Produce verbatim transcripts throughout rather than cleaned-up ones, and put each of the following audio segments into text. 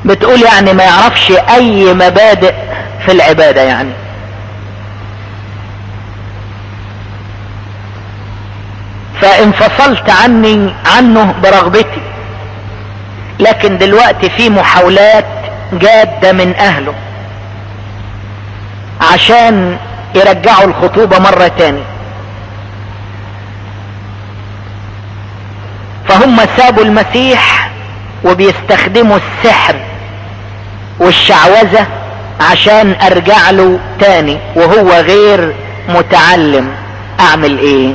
بتقول يعني ما يعرفش اي مبادئ في العبادة يعني. فانفصلت عني عنه برغبتي، لكن دلوقتي في محاولات جادة من اهله عشان يرجعوا الخطوبة مرة تاني. فهم سابوا المسيح وبيستخدموا السحر والشعوذة عشان ارجع له تاني وهو غير متعلم. اعمل ايه؟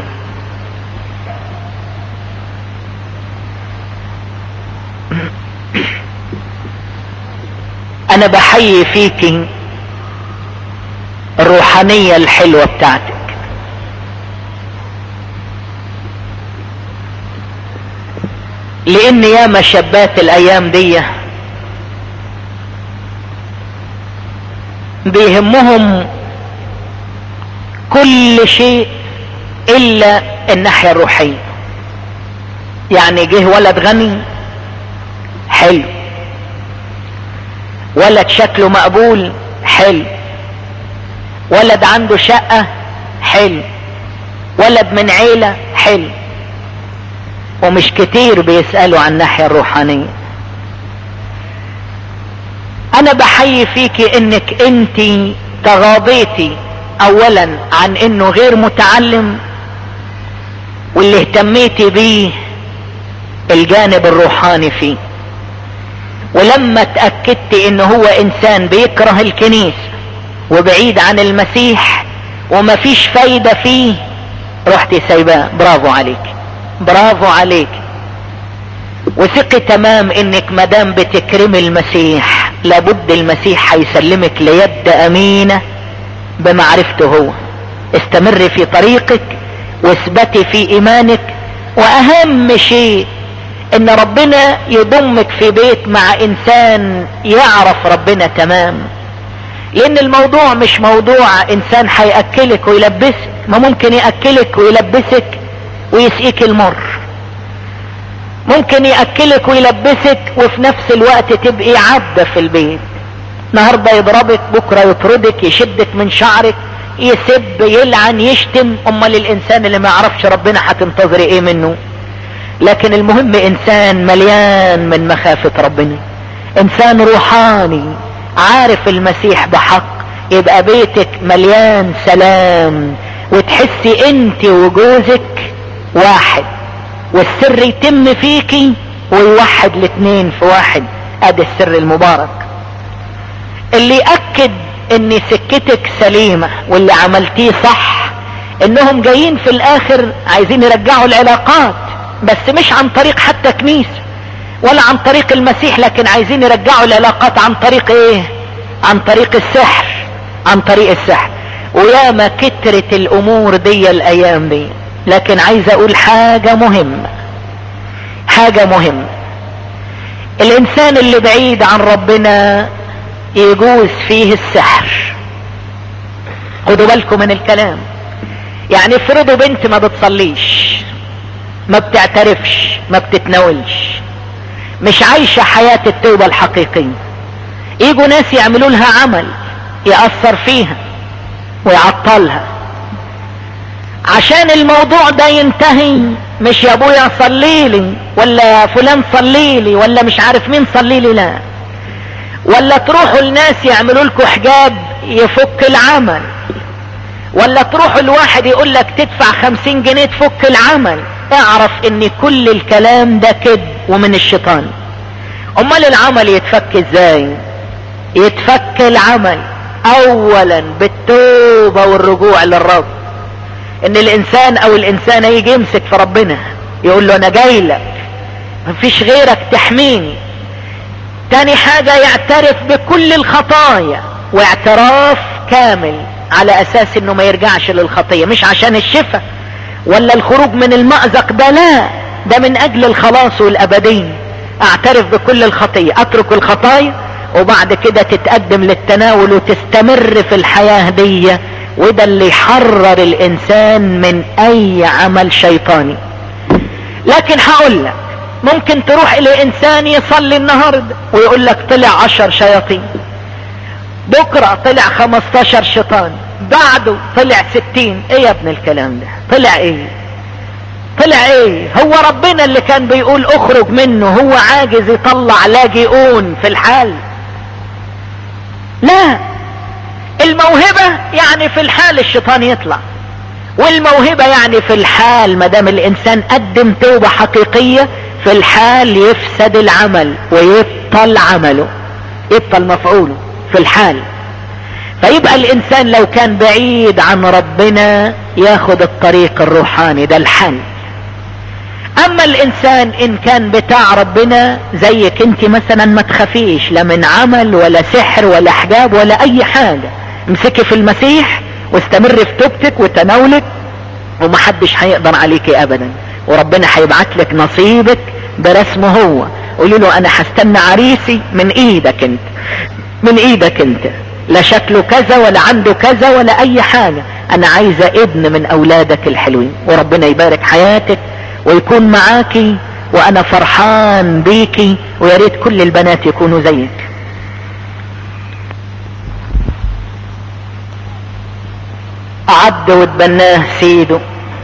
انا بحيي فيكي الروحانية الحلوة بتاعتك، لان ياما شابات الايام دي بيهمهم كل شيء الا الناحية الروحية. يعني جه ولد غني حلو، ولد شكله مقبول حلو، ولد عنده شقة حلو، ولد من عيلة حلو، ومش كتير بيسألوا عن الناحية الروحانية. انا بحيي فيكي انك انتي تغاضيتي اولا عن انه غير متعلم، واللي اهتميتي بيه الجانب الروحاني فيه. ولما اتأكدت انه هو انسان بيكره الكنيسة وبعيد عن المسيح ومفيش فايدة فيه، رحت سايباه. برافو عليك، برافو عليك. وثقي تمام انك مدام بتكرمي المسيح لابد المسيح هيسلمك ليد امينة بمعرفته هو. استمري في طريقك واثبتي في ايمانك، واهم شيء ان ربنا يضمك في بيت مع انسان يعرف ربنا تمام. لان الموضوع مش موضوع انسان هيأكلك ويلبسك، ما ممكن يأكلك ويلبسك ويسقيك المر، ممكن يأكلك ويلبسك وفي نفس الوقت تبقي عبدة في البيت. النهاردة يضربك، بكرة يطردك، يشدك من شعرك، يسب، يلعن، يشتم. امال الانسان اللي ما يعرفش ربنا هتنتظري ايه منه؟ لكن المهم انسان مليان من مخافة ربنا، انسان روحاني عارف المسيح بحق، يبقى بيتك مليان سلام، وتحسي انت وجوزك واحد، والسر يتم فيكي ويوحد الاتنين في واحد. ادي السر المبارك اللي يأكد ان سكتك سليمة واللي عملتيه صح. انهم جايين في الاخر عايزين يرجعوا العلاقات، بس مش عن طريق حتى كنيسة ولا عن طريق المسيح، لكن عايزين يرجعوا العلاقات عن طريق ايه؟ عن طريق السحر، عن طريق السحر. وياما كترت الامور دي الايام دي. لكن عايز اقول حاجة مهمة، حاجة مهمة. الانسان اللي بعيد عن ربنا يجوز فيه السحر. خدوا بالكم من الكلام. يعني افرضوا بنت ما بتصليش، ما بتعترفش، ما بتتناولش، مش عايشة حياة التوبة الحقيقية، يجوا ناس يعملوا لها عمل يأثر فيها ويعطلها عشان الموضوع ده ينتهي. مش يا ابويا صلي لي، ولا فلان صلي لي، ولا مش عارف مين صلي لي، لا. ولا تروحوا الناس يعملوا لكم حجاب يفك العمل، ولا تروحوا الواحد يقول لك تدفع خمسين جنيه تفك العمل. اعرف ان كل الكلام ده كذب ومن الشيطان. امال العمل يتفك ازاي؟ يتفك العمل اولا بالتوبة والرجوع للرب. ان الانسان او الانسانة يجي يمسك في ربنا يقول له انا جاي لك، مفيش غيرك تحميني. تاني حاجة يعترف بكل الخطايا، واعتراف كامل على اساس انه ما يرجعش للخطية، مش عشان الشفاء ولا الخروج من المأزق ده، لا، ده من اجل الخلاص والابدين. اعترف بكل الخطية، اترك الخطايا، وبعد كده تتقدم للتناول وتستمر في الحياة دي. وده اللي يحرر الانسان من اي عمل شيطاني. لكن هقول لك ممكن تروح الى انسان يصلي النهاردة ويقول لك طلع عشر شياطين، بكرة طلع خمستاشر شيطان، بعده طلع ستين. ايه يا ابن الكلام ده؟ طلع ايه؟ طلع ايه؟ هو ربنا اللي كان بيقول اخرج منه هو عاجز يطلع لاجئون في الحال؟ لا، الموهبة يعني في الحال الشيطان يطلع، والموهبة يعني في الحال ما دام الانسان قدم توبة حقيقية في الحال يفسد العمل ويبطل عمله، يبطل مفعوله في الحال. فيبقى الانسان لو كان بعيد عن ربنا ياخد الطريق الروحاني ده الحل. اما الانسان ان كان بتاع ربنا زيك انت مثلا ما تخافيش لا من عمل ولا سحر ولا حجاب ولا اي حاجة، امسكي في المسيح واستمر في توبتك وتناولك ومحدش هيقدر عليكي ابدا، وربنا هيبعت لك نصيبك برسمه هو. قولي له انا هستنى عريسي من ايدك انت، من ايدك انت، لا شكله كذا ولا عنده كذا ولا اي حاجة، انا عايزة ابن من اولادك الحلوين، وربنا يبارك حياتك ويكون معاكي، وانا فرحان بيكي، ويا ريت كل البنات يكونوا زيك. عد وتبناه سيده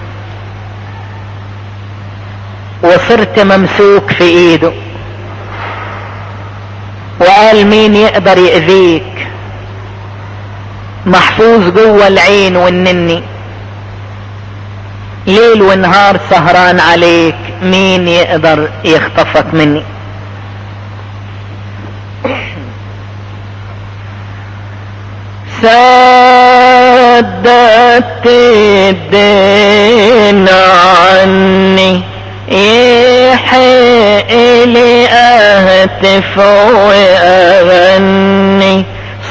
وصرت ممسوك في ايده، وقال مين يقدر يأذيك، محفوظ جوه العين والنني، ليل ونهار سهران عليك، مين يقدر يخطفك مني. سددت الدين عني، يحق لي اهتف واغني،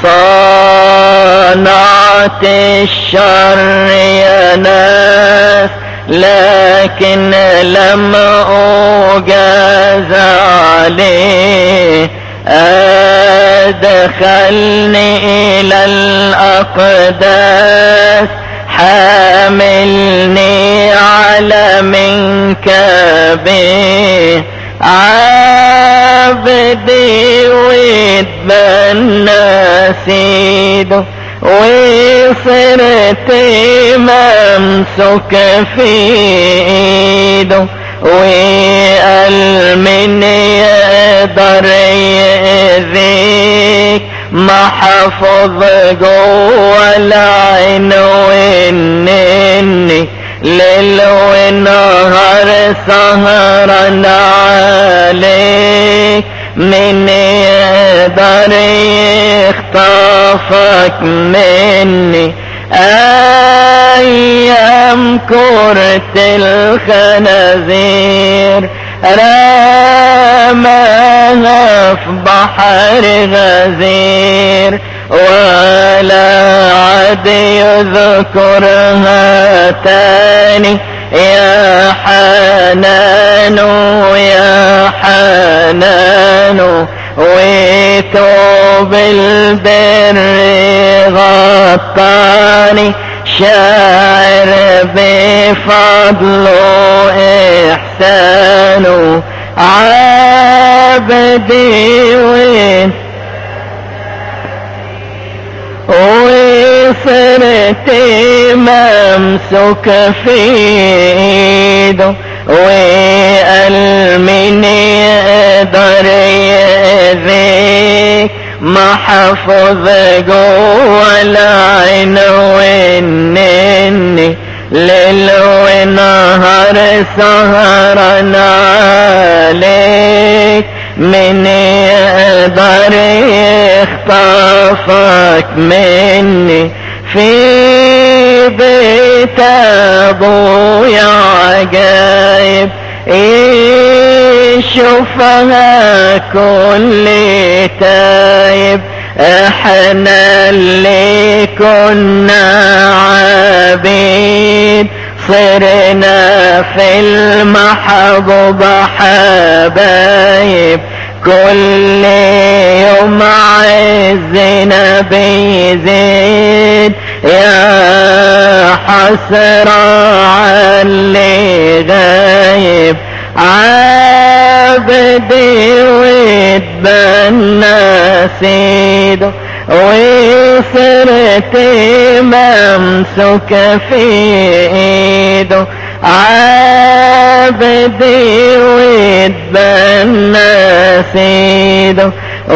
صنعت الشر يا ناس لكن لم أجاز عليه، أدخلني إلى الأقداس، حاملني على منكبه، عبدي واتبنى سيده، وصرت ممسوك في ايده، وقال من يقدر يأذيك، محفوظ جوه العين والنني، ليل ونهار سهران عليك، من يقدر يخطفك مني. ايام كرة الخنازير رماها في بحر غزير، ولا عاد يذكرها تاني، يا حنان يا حنان، وتوب البر غطاني، شاعر بفضله إحسانه، عبدي وين وصرت ممسوك في ايده، وقال من يقدر يأذيك، محفوظ جوه العين والنني، ليل ونهار سهران عليك، من يقدر يخطفك مني. في بيت ابويا عجايب يشوفها كل تايب، احنا اللي كنا عبيد صرنا في المحبوب حبايب، كل يوم عزنا بيزيد، يا حسرة على اللي غايب. عبدي واتبنى سيده وصرت ممسوك في ايده. عبدي واتبنى سيده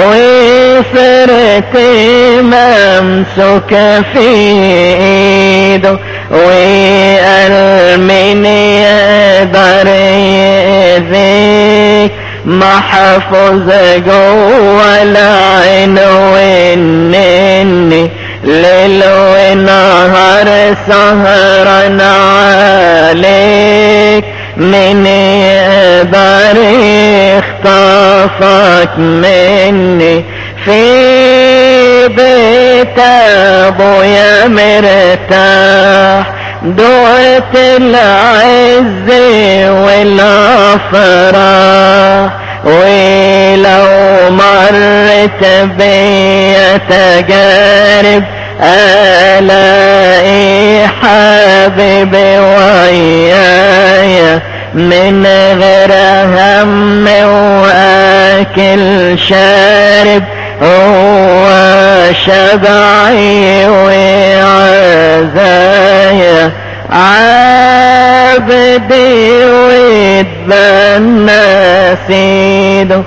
وصرت ممسوك في ايده. وقال من يقدر يأذيك محفوظ جوه العين وانني ليل ونهار سهران عليك. من يقدر يخطفك مني في بيت ابويا مرتاح. دعت العز والافراح ولو مرت بيا تجارب الاقي حبيبي ويايا من غير هم واكل شارب. هو شبعي وعزايا عبدي واتبنى سيده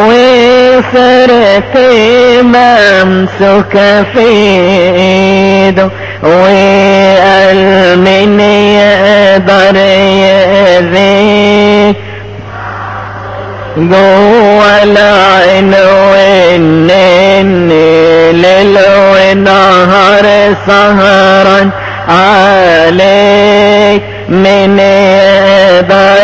وصرت ممسوك في ايده. وقال من يقدر يأذيك جوه العين وانني ليل ونهار سهران عليك. من يقدر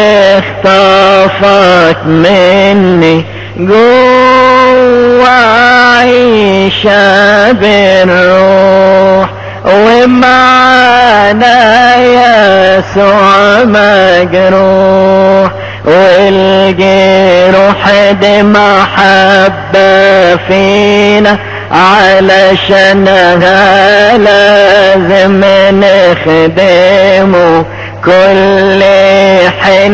يخطفك مني جوه عيشة بالروح. ومعنا يسوع مجروح والجروح دي محبة فينا علشانها لازم نخدمه. كل حين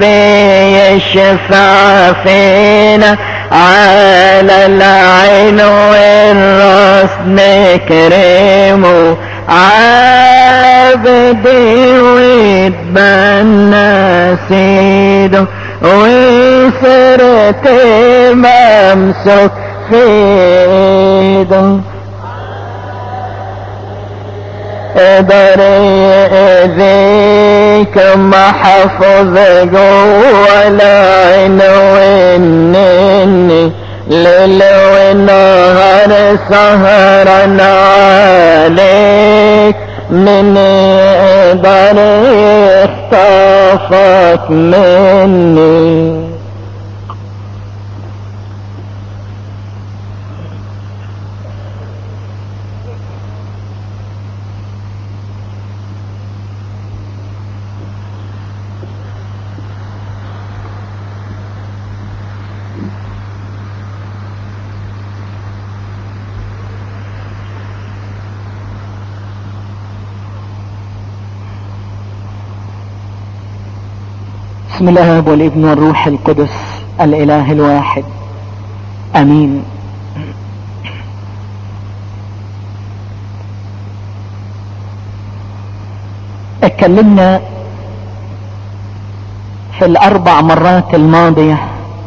بيشفع فينا على العين والراس نكرمه. عبدي واتبنى سيده وصرت ممسوك في ايده. قدر يأذيك محفوظ جوه العين وانني ليل ونهار سهران عليك. من يقدر يخطفك مني. بسم الله والابن والروح القدس الاله الواحد امين. اتكلمنا في الاربع مرات الماضية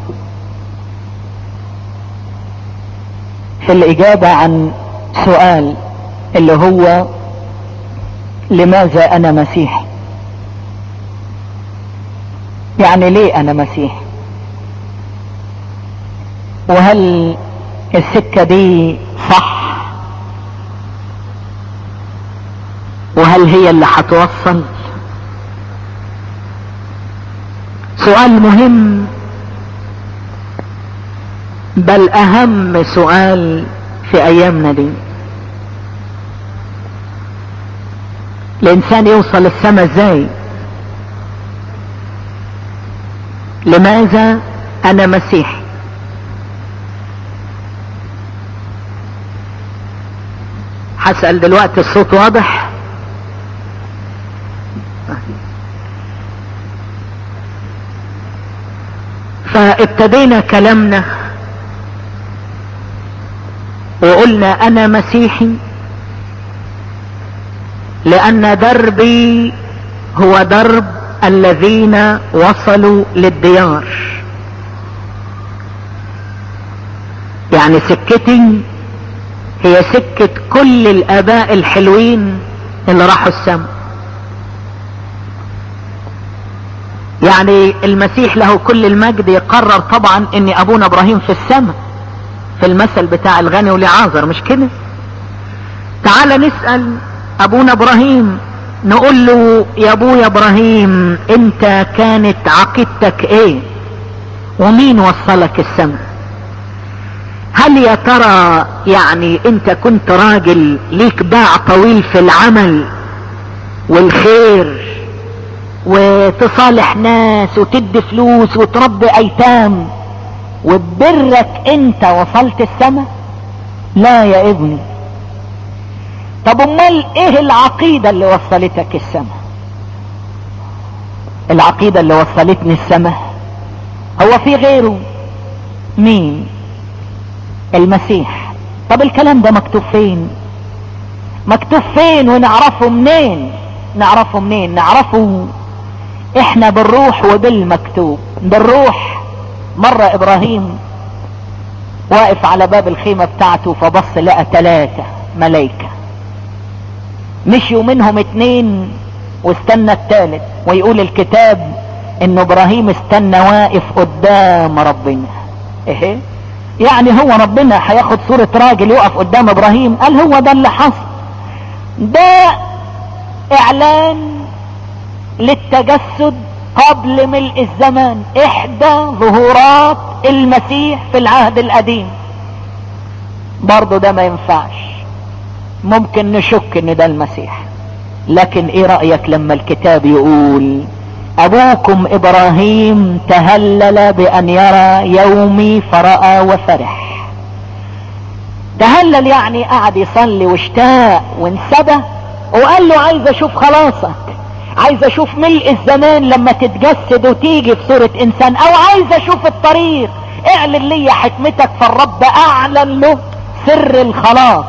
في الاجابة عن سؤال اللي هو لماذا انا مسيحي؟ يعني ليه انا مسيحي؟ وهل السكة دي صح؟ وهل هي اللي هتوصل؟ سؤال مهم، بل اهم سؤال في ايامنا دي. الانسان يوصل السما ازاي؟ لماذا انا مسيحي؟ هسأل دلوقتي، الصوت واضح؟ ابتدينا كلامنا وقلنا انا مسيحي لان دربي هو درب الذين وصلوا للديار. يعني سكتي هي سكة كل الاباء الحلوين اللي راحوا السماء. يعني المسيح له كل المجد يقرر طبعا ان ابونا ابراهيم في السماء في المثل بتاع الغني ولعازر، مش كده؟ تعال نسأل ابونا ابراهيم نقول له يا ابويا ابراهيم انت كانت عقيدتك ايه ومين وصلك السماء؟ هل يا ترى يعني انت كنت راجل ليك باع طويل في العمل والخير وتصالح ناس وتدي فلوس وتربي ايتام وببرك انت وصلت السماء؟ لا يا ابني. طب امال ايه العقيدة اللي وصلتك السماء؟ العقيدة اللي وصلتني السماء هو في غيره؟ مين؟ المسيح. طب الكلام ده مكتوب فين؟ مكتوب فين ونعرفه منين؟ نعرفه منين؟ نعرفه احنا بالروح وبالمكتوب. بالروح مرة ابراهيم واقف على باب الخيمة بتاعته فبص لقى ثلاثة ملايكة، مشيوا منهم اتنين واستنى الثالث، ويقول الكتاب ان ابراهيم استنى واقف قدام ربنا. ايه يعني هو ربنا هياخد صورة راجل يقف قدام ابراهيم؟ قال هو ده اللي حصل. ده اعلان للتجسد قبل ملء الزمان، احدى ظهورات المسيح في العهد القديم. برضو ده ما ينفعش، ممكن نشك ان ده المسيح. لكن ايه رأيك لما الكتاب يقول ابوكم ابراهيم تهلل بان يرى يومي فرأى وفرح؟ تهلل يعني قعد يصلي واشتاق وانسبى وقال له عايز اشوف خلاصك، عايز اشوف ملء الزمان لما تتجسد وتيجي في صورة انسان، او عايز اشوف الطريق، اعلن لي حكمتك. فالرب اعلن له سر الخلاص.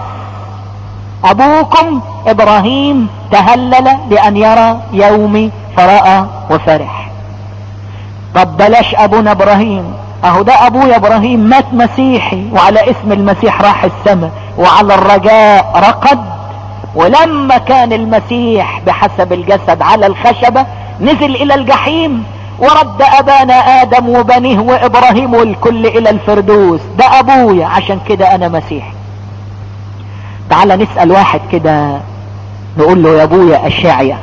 ابوكم ابراهيم تهلل بان يرى يومي فرأى وفرح. طب بلاش ابونا ابراهيم، اهو ده ابويا ابراهيم مات مسيحي وعلى اسم المسيح راح السماء وعلى الرجاء رقد، ولما كان المسيح بحسب الجسد على الخشبة نزل الى الجحيم ورد ابانا ادم وبنيه وابراهيم والكل الى الفردوس. ده ابويا، عشان كده انا مسيحي. تعال نسأل واحد كده نقول له يا ابويا اشعيا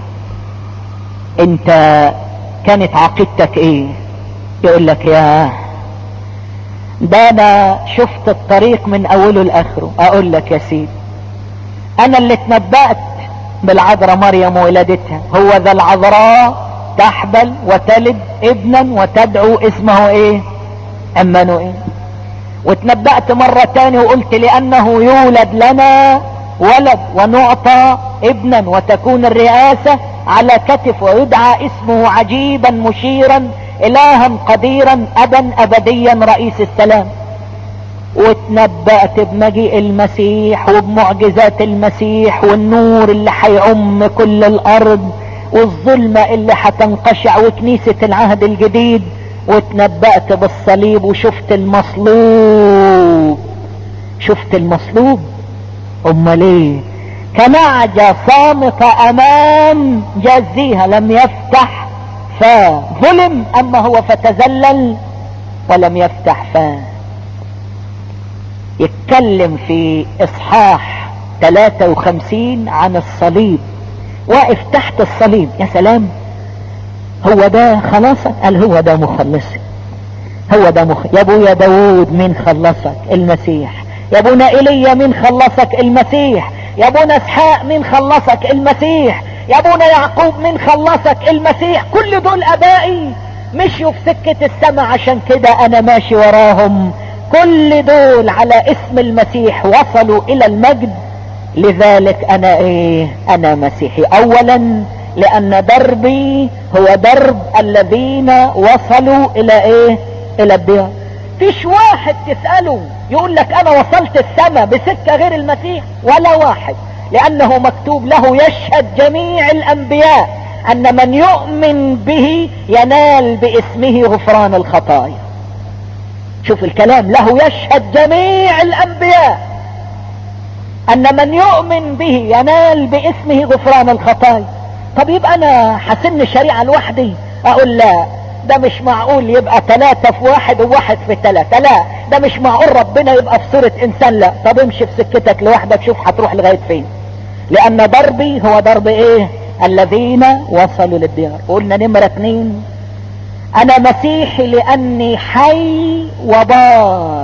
انت كانت عقيدتك ايه؟ يقول لك يا ده انا شفت الطريق من اوله لاخره. اقول لك يا سيدي انا اللي اتنبأت بالعذراء مريم ولادتها، هو ذا العذراء تحبل وتلد ابنا وتدعو اسمه ايه؟ عمانوئيل. واتنبأت مرة تاني وقلت لانه يولد لنا ولد ونعطى ابنا وتكون الرئاسة على كتف ويدعى اسمه عجيبا مشيرا الها قديرا ابا ابديا رئيس السلام. واتنبأت بمجيء المسيح وبمعجزات المسيح والنور اللي هيعم كل الارض والظلمة اللي هتنقشع وكنيسة العهد الجديد. واتنبأت بالصليب وشفت المصلوب. شفت المصلوب. امال ايه؟ كنعجة صامتة امام جازيها لم يفتح فاه، ظلم اما هو فتذلل ولم يفتح فاه. يتكلم في اصحاح ثلاثة وخمسين عن الصليب، واقف تحت الصليب. يا سلام، هو ده خلاصك؟ قال هو ده مخلصك، هو ده مخ... يا ابويا داود مين خلصك؟ المسيح. يا ابونا ايليا مين خلصك؟ المسيح. يا ابونا اسحاق مين خلصك؟ المسيح. يا ابونا يعقوب مين خلصك؟ المسيح. كل دول ابائي مشيوا في سكة السماء، عشان كده انا ماشي وراهم. كل دول على اسم المسيح وصلوا الى المجد. لذلك انا ايه؟ انا مسيحي. اولا لان دربي هو درب الذين وصلوا الى ايه؟ الى الديار. فيش واحد تسأله يقول لك انا وصلت السماء بسكة غير المسيح، ولا واحد، لانه مكتوب له يشهد جميع الانبياء ان من يؤمن به ينال باسمه غفران الخطايا. شوف الكلام، له يشهد جميع الانبياء ان من يؤمن به ينال باسمه غفران الخطايا. طب يبقى انا حسن الشريعة لوحدي؟ اقول لا، ده مش معقول يبقى ثلاثة في واحد وواحد في ثلاثة، لا ده مش معقول ربنا يبقى في صورة انسان، لا. طب امشي في سكتك لوحدك، شوف هتروح لغاية فين. لان ضربي هو ضرب ايه؟ الذين وصلوا للديار. قلنا نمرة اتنين، انا مسيحي لاني حي وبار.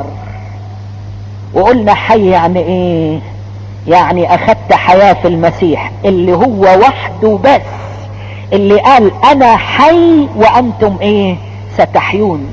وقلنا حي يعني ايه؟ يعني اخدت حياة في المسيح اللي هو وحده بس، اللي قال انا حي وانتم ايه؟ ستحيون.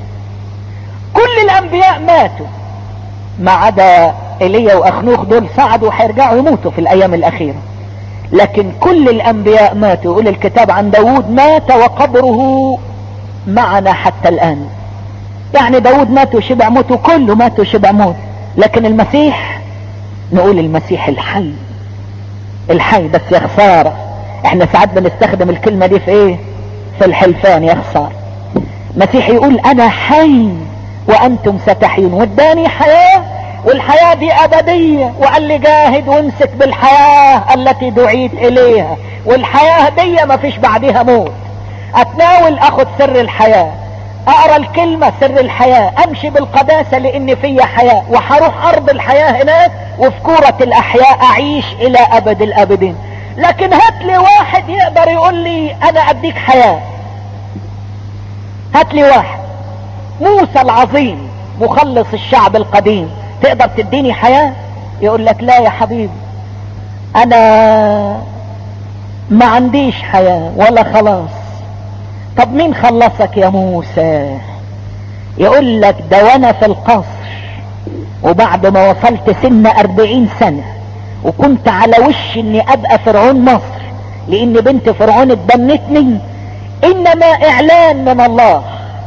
كل الانبياء ماتوا ما عدا ايليا واخنوخ، دول صعدوا وهيرجعوا يموتوا في الايام الاخيرة، لكن كل الانبياء ماتوا. يقول الكتاب عن داود مات وقبره معنا حتى الان. يعني داود مات وشبع موت، وكله مات وشبع موت، لكن المسيح نقول المسيح الحي. الحي بس يا خسارة احنا ساعات بنستخدم الكلمة دي في ايه؟ في الحلفان. يا خسارة مسيح يقول انا حي وانتم ستحيون، واداني حياة، والحياة دي ابدية، وقال لي جاهد وامسك بالحياة التي دعيت اليها، والحياة دي ما فيش بعدها موت. اتناول اخد سر الحياة، اقرا الكلمة سر الحياة، امشي بالقداسة لان فيا حياة، وحروح ارض الحياة هناك وفي كورة الاحياء اعيش الى ابد الابدين. لكن هات لي واحد يقدر يقول لي انا اديك حياة. هات لي واحد، موسى العظيم مخلص الشعب القديم، تقدر تديني حياة؟ يقول لك لا يا حبيبي، انا ما عنديش حياة ولا خلاص. طب مين خلصك يا موسى؟ يقول لك ده وانا في القصر، وبعد ما وصلت سن اربعين سنة وكنت على وش اني ابقى فرعون مصر لان بنت فرعون اتبنتني، انما اعلان من الله.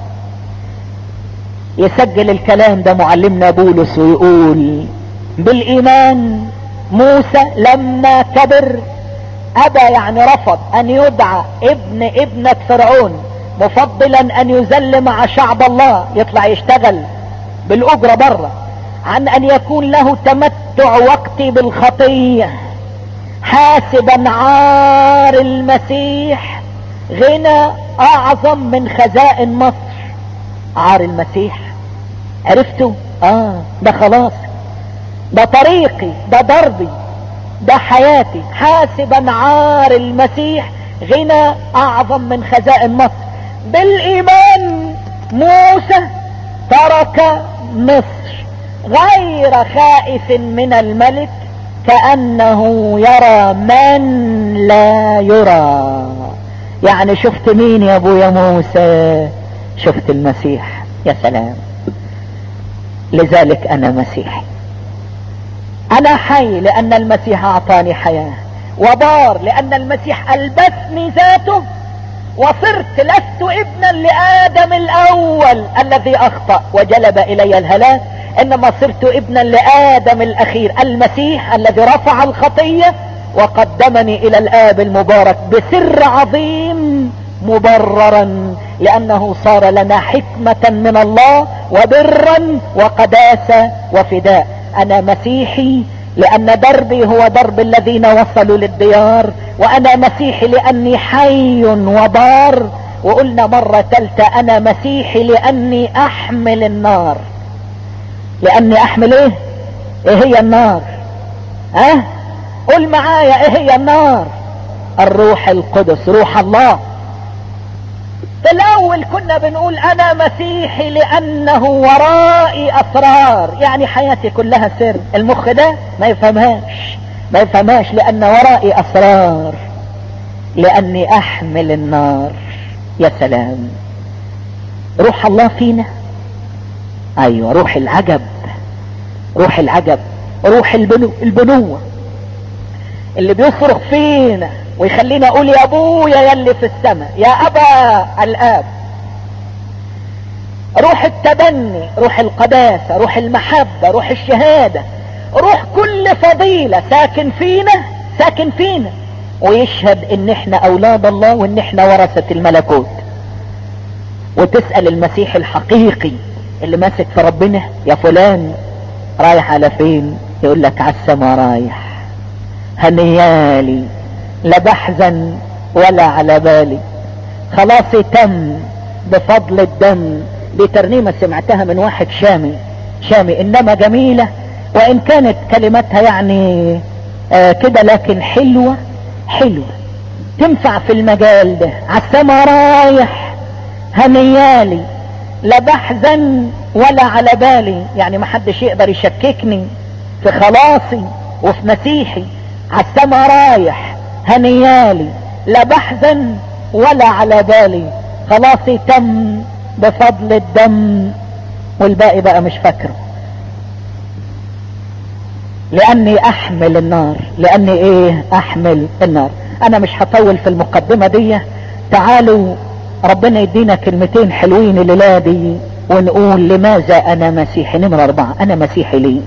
يسجل الكلام ده معلمنا بولس ويقول بالايمان موسى لما كبر ابى، يعني رفض ان يدعى ابن ابنة فرعون، مفضلا ان يذل مع شعب الله، يطلع يشتغل بالاجرة بره، عن ان يكون له تمتع وقتي بالخطية، حاسبا عار المسيح غنى اعظم من خزائن مصر. عار المسيح عرفتوا؟ اه ده خلاص، ده طريقي، ده ضربي، ده حياتي. حاسبا عار المسيح غنى اعظم من خزائن مصر. بالايمان موسى ترك مصر غير خائف من الملك، كأنه يرى من لا يرى. يعني شفت مين يا ابو يا موسى؟ شفت المسيح. يا سلام. لذلك انا مسيحي، انا حي لان المسيح اعطاني حياة، وبار لان المسيح البسني ذاته، وصرت لست ابنا لادم الاول الذي اخطأ وجلب الي الهلاك، انما صرت ابنا لادم الاخير المسيح الذي رفع الخطية وقدمني الى الاب المبارك بسر عظيم، مبررا لانه صار لنا حكمة من الله وبرا وقداسة وفداء. انا مسيحي لان دربي هو درب الذين وصلوا للديار، وانا مسيحي لاني حي وبار. وقلنا مرة ثالثة انا مسيحي لاني احمل النار. لاني احمل ايه؟ ايه هي النار؟ ها أه؟ قل معايا ايه هي النار؟ الروح القدس، روح الله. في الاول كنا بنقول انا مسيحي لانه ورائي اسرار، يعني حياتي كلها سر. المخ ده ما يفهمهاش، ما يفهمهاش لان ورائي اسرار، لاني احمل النار. يا سلام. روح الله فينا، ايوه روح العجب، روح العجب، روح البنو البنوة اللي بيصرخ فينا ويخلينا اقول يا ابويا يلي في السماء، يا ابا الاب. روح التبني، روح القداسة، روح المحبة، روح الشهادة، روح كل فضيلة ساكن فينا ساكن فينا ويشهد ان احنا اولاد الله وان احنا ورثة الملكوت. وتسأل المسيح الحقيقي اللي ماسك في ربنا: يا فلان رايح على فين؟ يقول لك على السما رايح. هنيالي، لا بحزن ولا على بالي، خلاصي تم بفضل الدم. دي ترنيمة سمعتها من واحد شامي شامي انما جميلة، وان كانت كلماتها يعني آه كده لكن حلوة حلوة تنفع في المجال ده. عالسما رايح هنيالي، لا بحزن ولا على بالي، يعني محدش يقدر يشككني في خلاصي وفي مسيحي. عالسما رايح هنيالي، لا بحزن ولا على بالي، خلاصي تم بفضل الدم. والباقي بقى مش فاكره. لاني احمل النار، لاني ايه؟ احمل النار. انا مش هطول في المقدمة دي. تعالوا ربنا يدينا كلمتين حلوين الليلة دي ونقول لماذا انا مسيحي. نمرة اربعة، انا مسيحي ليه؟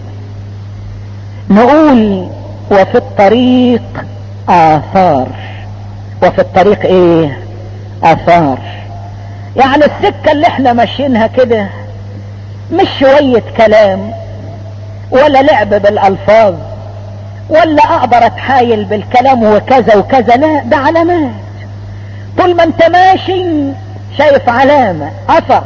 نقول وفي الطريق اثار. وفي الطريق ايه؟ اثار. يعني السكة اللي احنا ماشيينها كده مش شوية كلام ولا لعب بالالفاظ ولا اقدر اتحايل بالكلام وكذا وكذا، لا، ده علامات. طول ما انت ماشي شايف علامة اثر.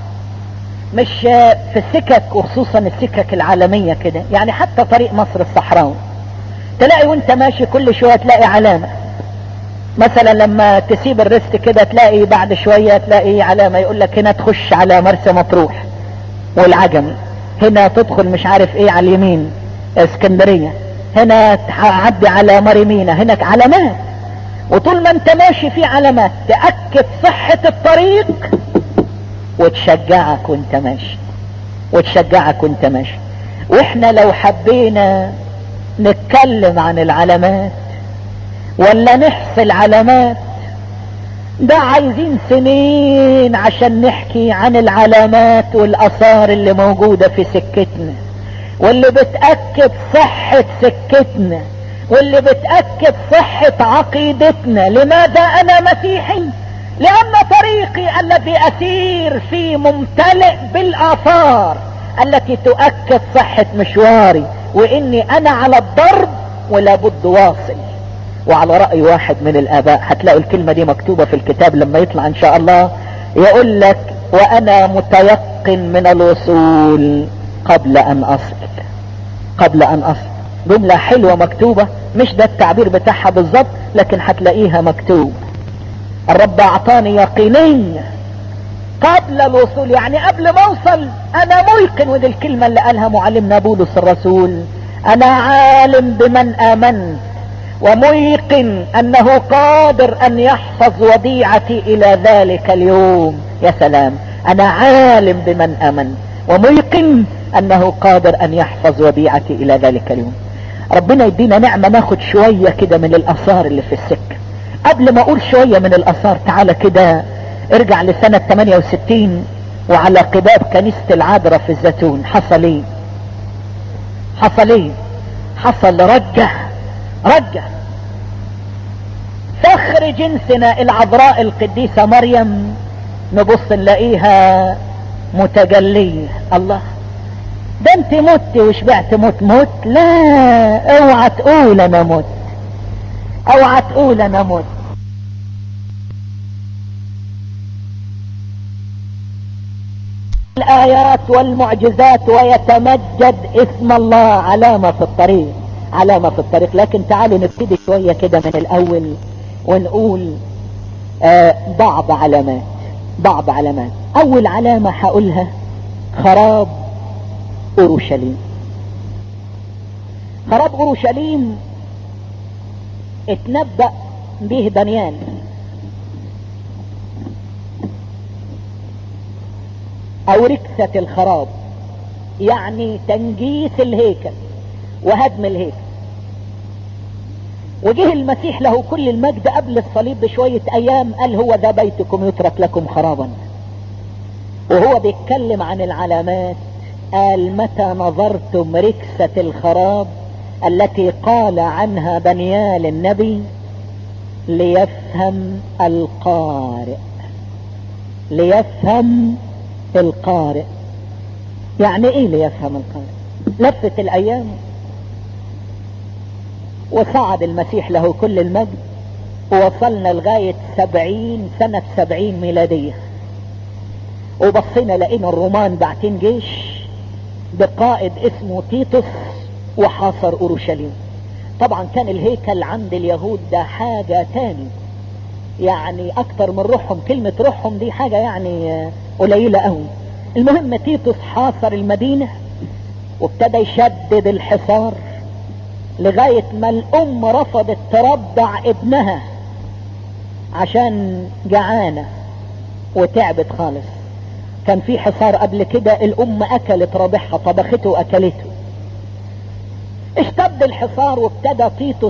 مش في السكك وخصوصا السكك العالمية كده، يعني حتى طريق مصر الصحراوي تلاقي وانت ماشي كل شوية تلاقي علامة. مثلا لما تسيب الرست كده تلاقي بعد شوية تلاقي علامة يقول لك هنا تخش على مرسى مطروح والعجمي، هنا تدخل مش عارف ايه على اليمين اسكندرية، هنا تعدي على مريمينا، هناك علامات. وطول ما انت ماشي في علامات تأكد صحة الطريق وتشجعك وانت ماشي وتشجعك وانت ماشي. واحنا لو حبينا نتكلم عن العلامات ولا نحصي العلامات ده عايزين سنين عشان نحكي عن العلامات والاثار اللي موجودة في سكتنا واللي بتأكد صحة سكتنا واللي بتأكد صحة عقيدتنا. لماذا انا مسيحي؟ لان طريقي الذي اسير فيه ممتلئ بالاثار التي تؤكد صحة مشواري، واني انا على الضرب ولا بد واصل. وعلى رأي واحد من الاباء هتلاقوا الكلمة دي مكتوبة في الكتاب لما يطلع ان شاء الله، يقول لك وانا متيقن من الوصول قبل ان اصل. قبل ان اصل جملة حلوة مكتوبة، مش ده التعبير بتاعها بالظبط لكن هتلاقيها مكتوب. الرب اعطاني يقينية قبل الوصول، يعني قبل ما اوصل انا ميقن. ودي الكلمة اللي قالها معلمنا بولس الرسول: انا عالم بمن امنت وميقن انه قادر ان يحفظ وديعتي الى ذلك اليوم. يا سلام، انا عالم بمن امنت وميقن انه قادر ان يحفظ وديعتي الى ذلك اليوم. ربنا يدينا نعمة ناخد شوية كده من الاثار اللي في السكة. قبل ما اقول شوية من الاثار تعالى كده ارجع لسنة ثمانية وستين وعلى قباب كنيسة العذراء في الزيتون. حصل ايه؟ حصل ايه؟ حصل رجع رجع فخر جنسنا العذراء القديسة مريم، نبص نلاقيها متجلية. الله، ده انت مت وشبعت موت موت؟ لا، اوعى تقول انا مت، اوعى تقول انا مت. الآيات والمعجزات ويتمجد اسم الله علامة في الطريق، علامة في الطريق. لكن تعالوا نبتدي شوية كده من الأول ونقول آه بعض علامات بعض علامات. أول علامة هقولها خراب أورشليم. خراب أورشليم اتنبأ به دانيال. او ركسة الخراب، يعني تنجيس الهيكل وهدم الهيكل. وجه المسيح له كل المجد قبل الصليب بشوية ايام قال هو ذا بيتكم يترك لكم خرابا. وهو بيتكلم عن العلامات قال متى نظرتم ركسة الخراب التي قال عنها دانيال النبي ليفهم القارئ. ليفهم القارئ يعني ايه ليفهم القارئ؟ لفت الايام وصعد المسيح له كل المجد ووصلنا لغاية سبعين سنة سبعين ميلادية، وبصينا لقينا الرومان باعتين جيش بقائد اسمه تيتوس وحاصر اورشليم. طبعا كان الهيكل عند اليهود ده حاجة تاني، يعني اكتر من روحهم، كلمة روحهم دي حاجة يعني قليلة قوي. المهم تيتوس حاصر المدينة وابتدى يشدد الحصار لغاية ما الام رفضت ترضع ابنها عشان جعانة وتعبت خالص. كان في حصار قبل كده الام اكلت رضيعها، طبخته واكلته. اشتد الحصار وابتدى تيتوس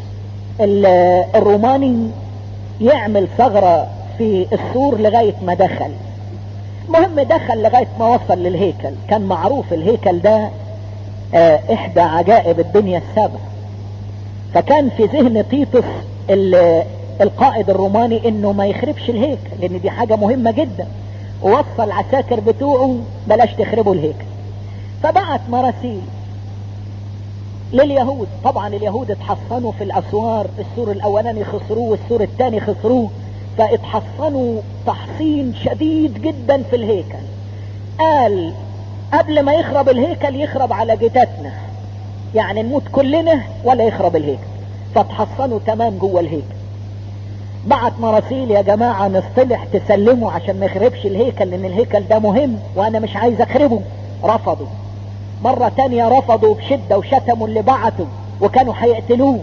الروماني يعمل ثغرة في السور لغاية ما دخل. المهم دخل لغاية ما وصل للهيكل. كان معروف الهيكل ده اه احدى عجائب الدنيا السبع، فكان في ذهن تيتوس القائد الروماني انه ما يخربش الهيكل لان دي حاجة مهمة جدا، ووصل عساكر بتوعه بلاش تخربوا الهيكل. فبعت مراسيل لليهود. طبعا اليهود اتحصنوا في الاسوار، السور الاولاني خسروه والسور الثاني خسروه، فاتحصنوا تحصين شديد جدا في الهيكل. قال قبل ما يخرب الهيكل يخرب على جتاتنا، يعني نموت كلنا ولا يخرب الهيكل. فاتحصنوا تمام جوه الهيكل. بعت مراسيل يا جماعة نصطلح تسلموا عشان ما يخربش الهيكل لان الهيكل ده مهم وانا مش عايز اخربه. رفضوا. مرة تانية رفضوا بشدة وشتموا اللي بعتوا وكانوا هيقتلوه.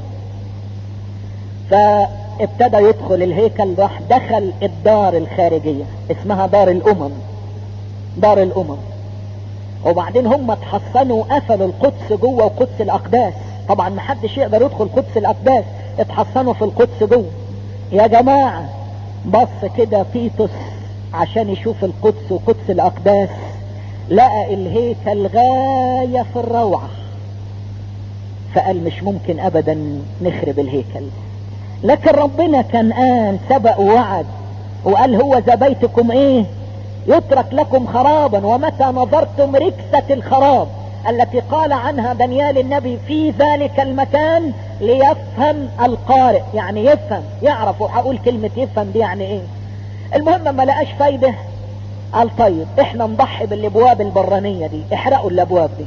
فابتدى يدخل الهيكل، راح دخل الدار الخارجية اسمها دار الامم. دار الامم. وبعدين هم اتحصنوا قفلوا القدس جوه وقدس الاقداس. طبعا محدش يقدر يدخل قدس الاقداس، اتحصنوا في القدس جوه. يا جماعة بص كده تيتوس عشان يشوف القدس وقدس الاقداس، لقى الهيكل غاية في الروعة. فقال مش ممكن ابدا نخرب الهيكل. لكن ربنا كان قال سبق ووعد وقال هو ذا بيتكم ايه يترك لكم خرابا، ومتى نظرتم ركسة الخراب التي قال عنها دانيال النبي في ذلك المكان ليفهم القارئ. يعني يفهم يعرف. وهقول كلمة يفهم دي يعني ايه. المهم ما لقاش فايدة قال طيب احنا نضحي بالابواب البرانية دي، احرقوا الابواب دي.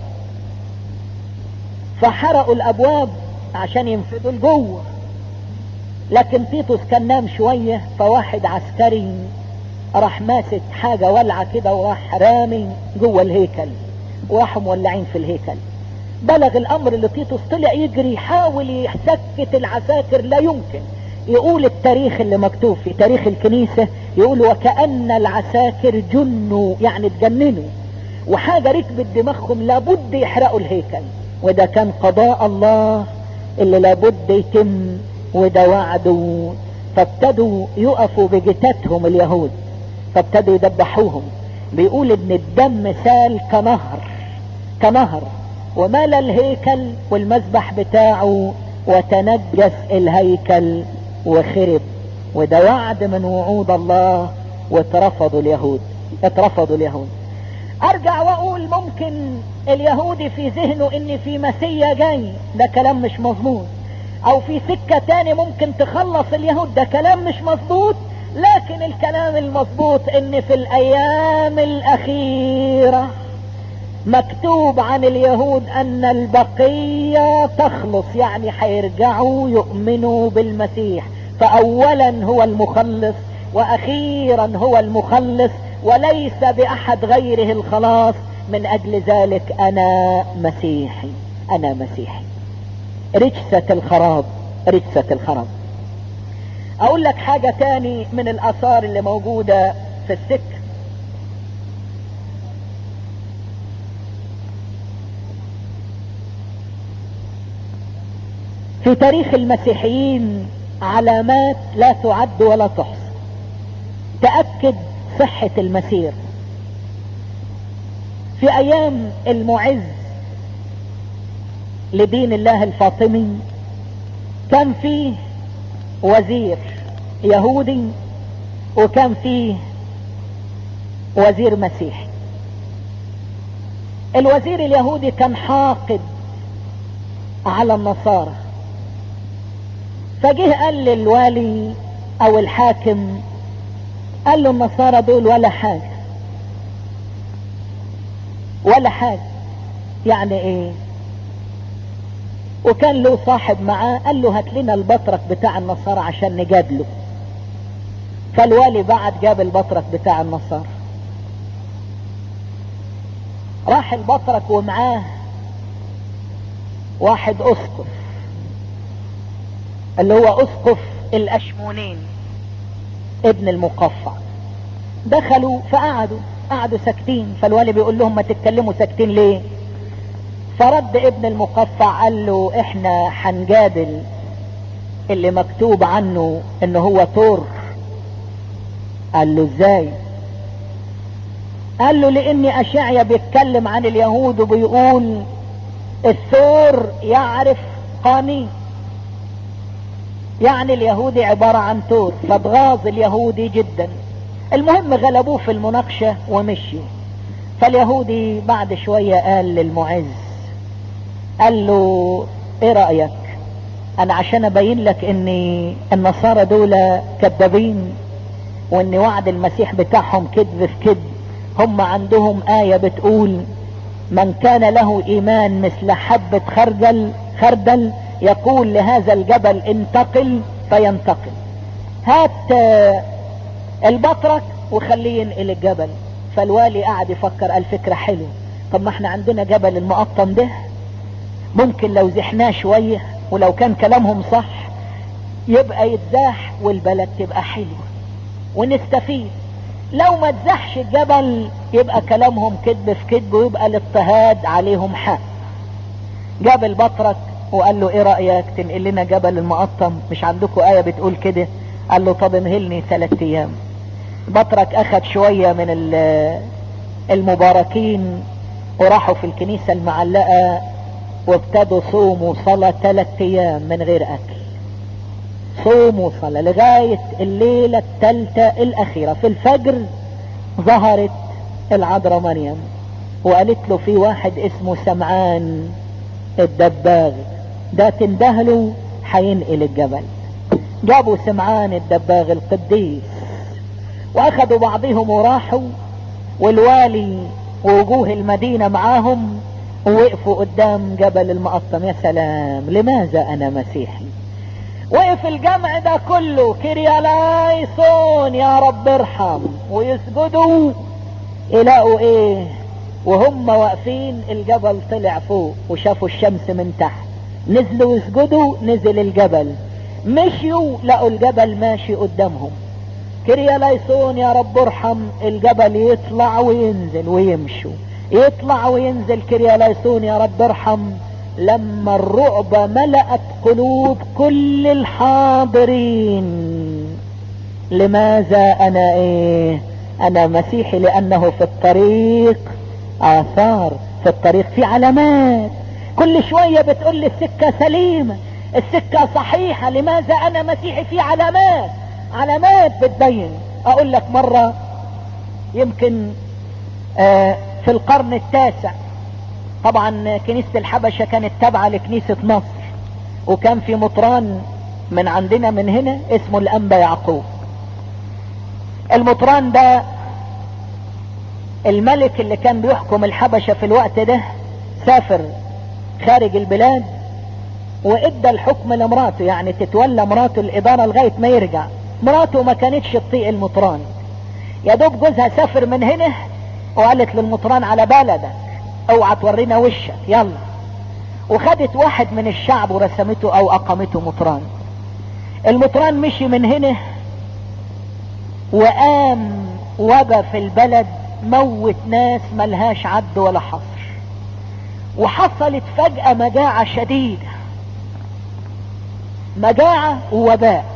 فحرقوا الابواب عشان ينفذوا لجوه. لكن تيتوس كان نام شوية، فواحد عسكري راح ماسك حاجة ولعة كده وراح رامي جوه الهيكل وراحوا مولعين في الهيكل. بلغ الامر لتيتوس، طلع يجري يحاول يسكت العساكر. لا يمكن. يقول التاريخ اللي مكتوب في تاريخ الكنيسة يقول وكأن العساكر جنوا، يعني اتجننوا وحاجة ركبت دماغهم لابد يحرقوا الهيكل. وده كان قضاء الله اللي لابد يتم، وده وعده. فابتدوا يقفوا بجتاتهم اليهود، فابتدوا يدبحوهم. بيقول ان الدم سال كنهر كنهر ومال الهيكل والمذبح بتاعه وتنجس الهيكل وخرب. وده وعد من وعود الله. واترفضوا اليهود اترفضوا اليهود. ارجع واقول ممكن اليهودي في ذهنه ان في مسيا جاي، ده كلام مش مظبوط. او في سكة تاني ممكن تخلص اليهود، ده كلام مش مظبوط. لكن الكلام المظبوط ان في الايام الاخيرة مكتوب عن اليهود ان البقية تخلص، يعني هيرجعوا يؤمنوا بالمسيح. فاولا هو المخلص واخيرا هو المخلص، وليس باحد غيره الخلاص. من اجل ذلك انا مسيحي انا مسيحي. رجسة الخراب رجسة الخراب. اقول لك حاجة تاني من الاثار اللي موجودة في السكة. في تاريخ المسيحيين علامات لا تعد ولا تحصى تأكد صحة المسير. في ايام المعز لدين الله الفاطمي كان فيه وزير يهودي وكان فيه وزير مسيحي. الوزير اليهودي كان حاقد على النصارى، فجه قال للوالي او الحاكم، قال له النصارى دول ولا حاجة ولا حاجة. يعني ايه؟ وكان له صاحب معاه قال له هات لنا البطرك بتاع النصارى عشان نجادله. فالوالي بعد جاب البطرك بتاع النصارى، راح البطرك ومعاه واحد اسقف اللي هو اسقف الاشمونين ابن المقفع. دخلوا فقعدوا قعدوا ساكتين، فالوالي بيقول لهم ما تتكلموا ساكتين ليه؟ فرد ابن المقفع قال له احنا حنجادل اللي مكتوب عنه ان هو تور. قال له ازاي؟ قال له لاني اشعيا بيتكلم عن اليهود وبيقول الثور يعرف قانين، يعني اليهودي عبارة عن تور، فاتغاظ اليهودي جدا. المهم غلبوه في المناقشة ومشي. فاليهودي بعد شوية قال للمعز، قال له ايه رأيك؟ انا عشان ابين لك ان النصارى دول كذابين وان وعد المسيح بتاعهم كذب في كذب، هم عندهم آية بتقول من كان له ايمان مثل حبة خردل خردل يقول لهذا الجبل انتقل فينتقل. هات البطرك وخليه ينقل الجبل. فالوالي قاعد يفكر، قال فكرة حلوة، طب ما احنا عندنا جبل المقطم ده، ممكن لو زحناه شوية ولو كان كلامهم صح يبقى يتزاح والبلد تبقى حلوة ونستفيد. لو ما تزحش الجبل يبقى كلامهم كذب في كذب ويبقى الاضطهاد عليهم حق. جاب البطرك وقال له ايه رأيك تنقل لنا جبل المقطم؟ مش عندكم آية بتقول كده؟ قال له طب امهلني ثلاث ايام. البطرك اخد شوية من المباركين وراحوا في الكنيسة المعلقة وابتدوا صوم وصلاة ثلاث ايام من غير اكل، صوم وصلاة لغاية الليلة الثالثة الاخيرة. في الفجر ظهرت العذراء مريم وقالت له في واحد اسمه سمعان الدباغ ده تندهله حينقل الجبل. جابوا سمعان الدباغ القديس واخدوا بعضهم وراحوا، والوالي ووجوه المدينة معاهم ووقفوا قدام جبل المقطم. يا سلام، لماذا انا مسيحي؟ وقف الجمع ده كله كيريالايسون يا رب ارحم، ويسجدوا. يلاقوا ايه وهم واقفين؟ الجبل طلع فوق وشافوا الشمس من تحت، نزلوا يسجدوا، نزل الجبل، مشيوا لقوا الجبل ماشي قدامهم. كيريالايسون يا رب ارحم، الجبل يطلع وينزل ويمشوا، يطلع وينزل كيريالايسون يا رب ارحم. لما الرعب ملأت قلوب كل الحاضرين، لماذا انا ايه؟ انا مسيحي لانه في الطريق اثار، في الطريق في علامات، كل شوية بتقول لي السكة سليمة، السكة صحيحة. لماذا انا مسيحي؟ في علامات، علامات بتبين. اقول لك مرة يمكن آه في القرن التاسع، طبعا كنيسة الحبشة كانت تابعة لكنيسة مصر، وكان في مطران من عندنا من هنا اسمه الانبا يعقوب. المطران ده الملك اللي كان بيحكم الحبشة في الوقت ده سافر خارج البلاد وادى الحكم لمراته، يعني تتولى مراته الادارة لغاية ما يرجع. مراته ما كانتش تطيق المطران، يا دوب جوزها سافر من هنا وقالت للمطران على بلدك اوعى تورينا وشك يلا، وخدت واحد من الشعب ورسمته او اقامته مطران. المطران مشي من هنا وقام وجى في البلد موت ناس ملهاش عد ولا حصر، وحصلت فجأة مجاعة شديدة، مجاعة ووباء.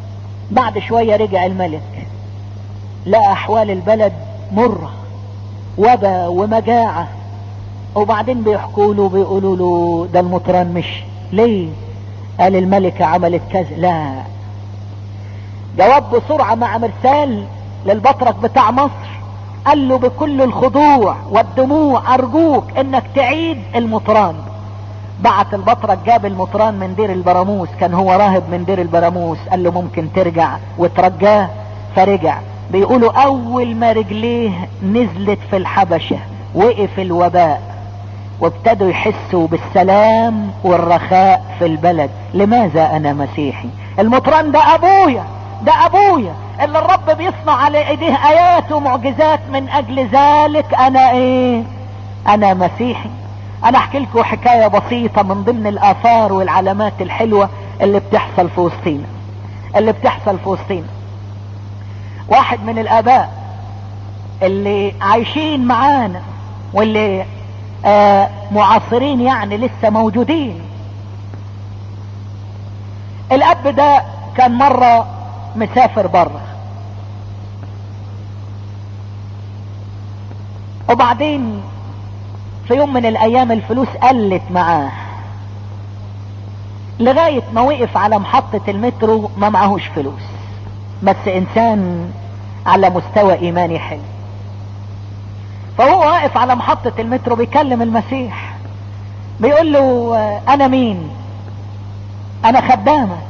بعد شوية رجع الملك لقى احوال البلد مرة، وبا ومجاعة، وبعدين بيحكوا له بيقولوا له ده المطران مش ليه؟ قال الملكة عملت كذا. لا، جواب بسرعة مع مرسال للبطرك بتاع مصر، قال له بكل الخضوع والدموع ارجوك انك تعيد المطران. بعت البطرك جاب المطران من دير البراموس، كان هو راهب من دير البراموس، قال له ممكن ترجع، وترجاه فرجع. بيقولوا اول ما رجليه نزلت في الحبشة وقف الوباء، وابتدوا يحسوا بالسلام والرخاء في البلد. لماذا انا مسيحي؟ المطران ده ابويا، ده ابويا اللي الرب بيصنع على ايديه ايات ومعجزات، من اجل ذلك انا ايه؟ انا مسيحي. انا احكي لكم حكاية بسيطة من ضمن الاثار والعلامات الحلوة اللي بتحصل في وسطينا اللي بتحصل في وسطينا واحد من الاباء اللي عايشين معانا واللي آه معاصرين يعني لسه موجودين. الاب ده كان مرة مسافر بره، وبعدين في يوم من الايام الفلوس قلت معاه، لغاية ما وقف على محطة المترو ما معهوش فلوس، بس انسان على مستوى ايماني حلو. فهو واقف على محطة المترو بيكلم المسيح، بيقول له انا مين؟ انا خدامك،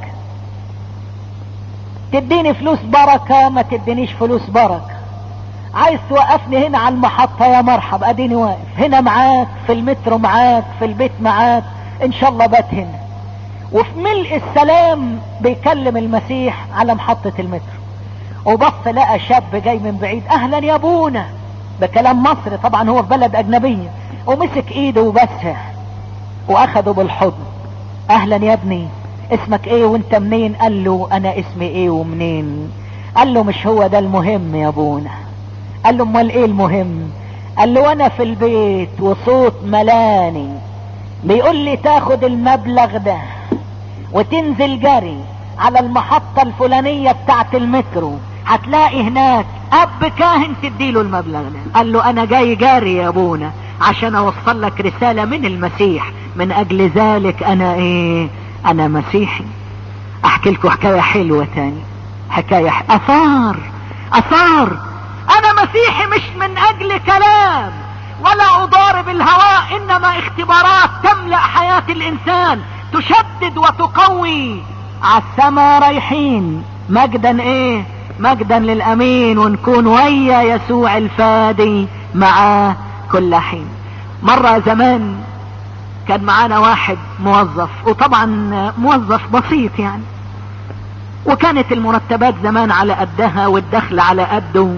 تديني فلوس بركة ما تدينيش فلوس بركة، عايز توقفني هنا على المحطة يا مرحب، اديني واقف هنا معاك، في المترو معاك، في البيت معاك، ان شاء الله بات هنا. وفي ملء السلام بيكلم المسيح على محطة المترو، وبص لقى شاب جاي من بعيد، اهلا يا ابونا، بكلام مصري طبعا، هو في بلد اجنبية، ومسك ايده وبسها واخده بالحضن. اهلا يا ابني، اسمك ايه وانت منين؟ قال له انا اسمي ايه ومنين؟ قال له مش هو ده المهم يا ابونا. قال له امال ايه المهم؟ قال له انا في البيت وصوت ملاني بيقول لي تاخد المبلغ ده وتنزل جري على المحطة الفلانية بتاعت المترو، هتلاقي هناك اب كاهن تديله المبلغ ده. قال له انا جاي جاري يا ابونا عشان اوصل لك رسالة من المسيح، من اجل ذلك انا ايه؟ انا مسيحي. احكي لكم حكاية حلوة تاني، حكاية ح... اثار اثار انا مسيحي مش من اجل كلام ولا اضارب الهواء، انما اختبارات تملأ حياة الانسان، تشدد وتقوي. عالسما رايحين مجدا ايه؟ مجدا للامين، ونكون ويا يسوع الفادي معاه كل حين. مرة زمان كان معانا واحد موظف، وطبعا موظف بسيط يعني، وكانت المرتبات زمان على قدها والدخل على قده.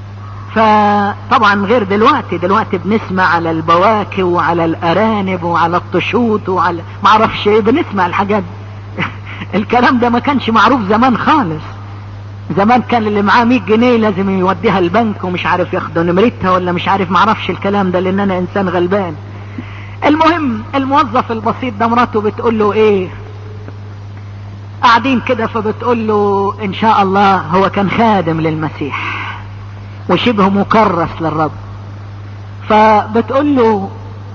فطبعا غير دلوقتي، دلوقتي بنسمع على البواكي وعلى الارانب وعلى الطشوط وعلى معرفش ايه، بنسمع الحاجات الكلام ده ما كانش معروف زمان خالص. زمان كان اللي معاه مية جنيه لازم يوديها البنك ومش عارف ياخدوا نمرتها ولا مش عارف، معرفش الكلام ده لان انا انسان غلبان. المهم الموظف البسيط ده مراته بتقول له ايه، قاعدين كده، فبتقول له ان شاء الله، هو كان خادم للمسيح وشبه مكرس للرب، فبتقول له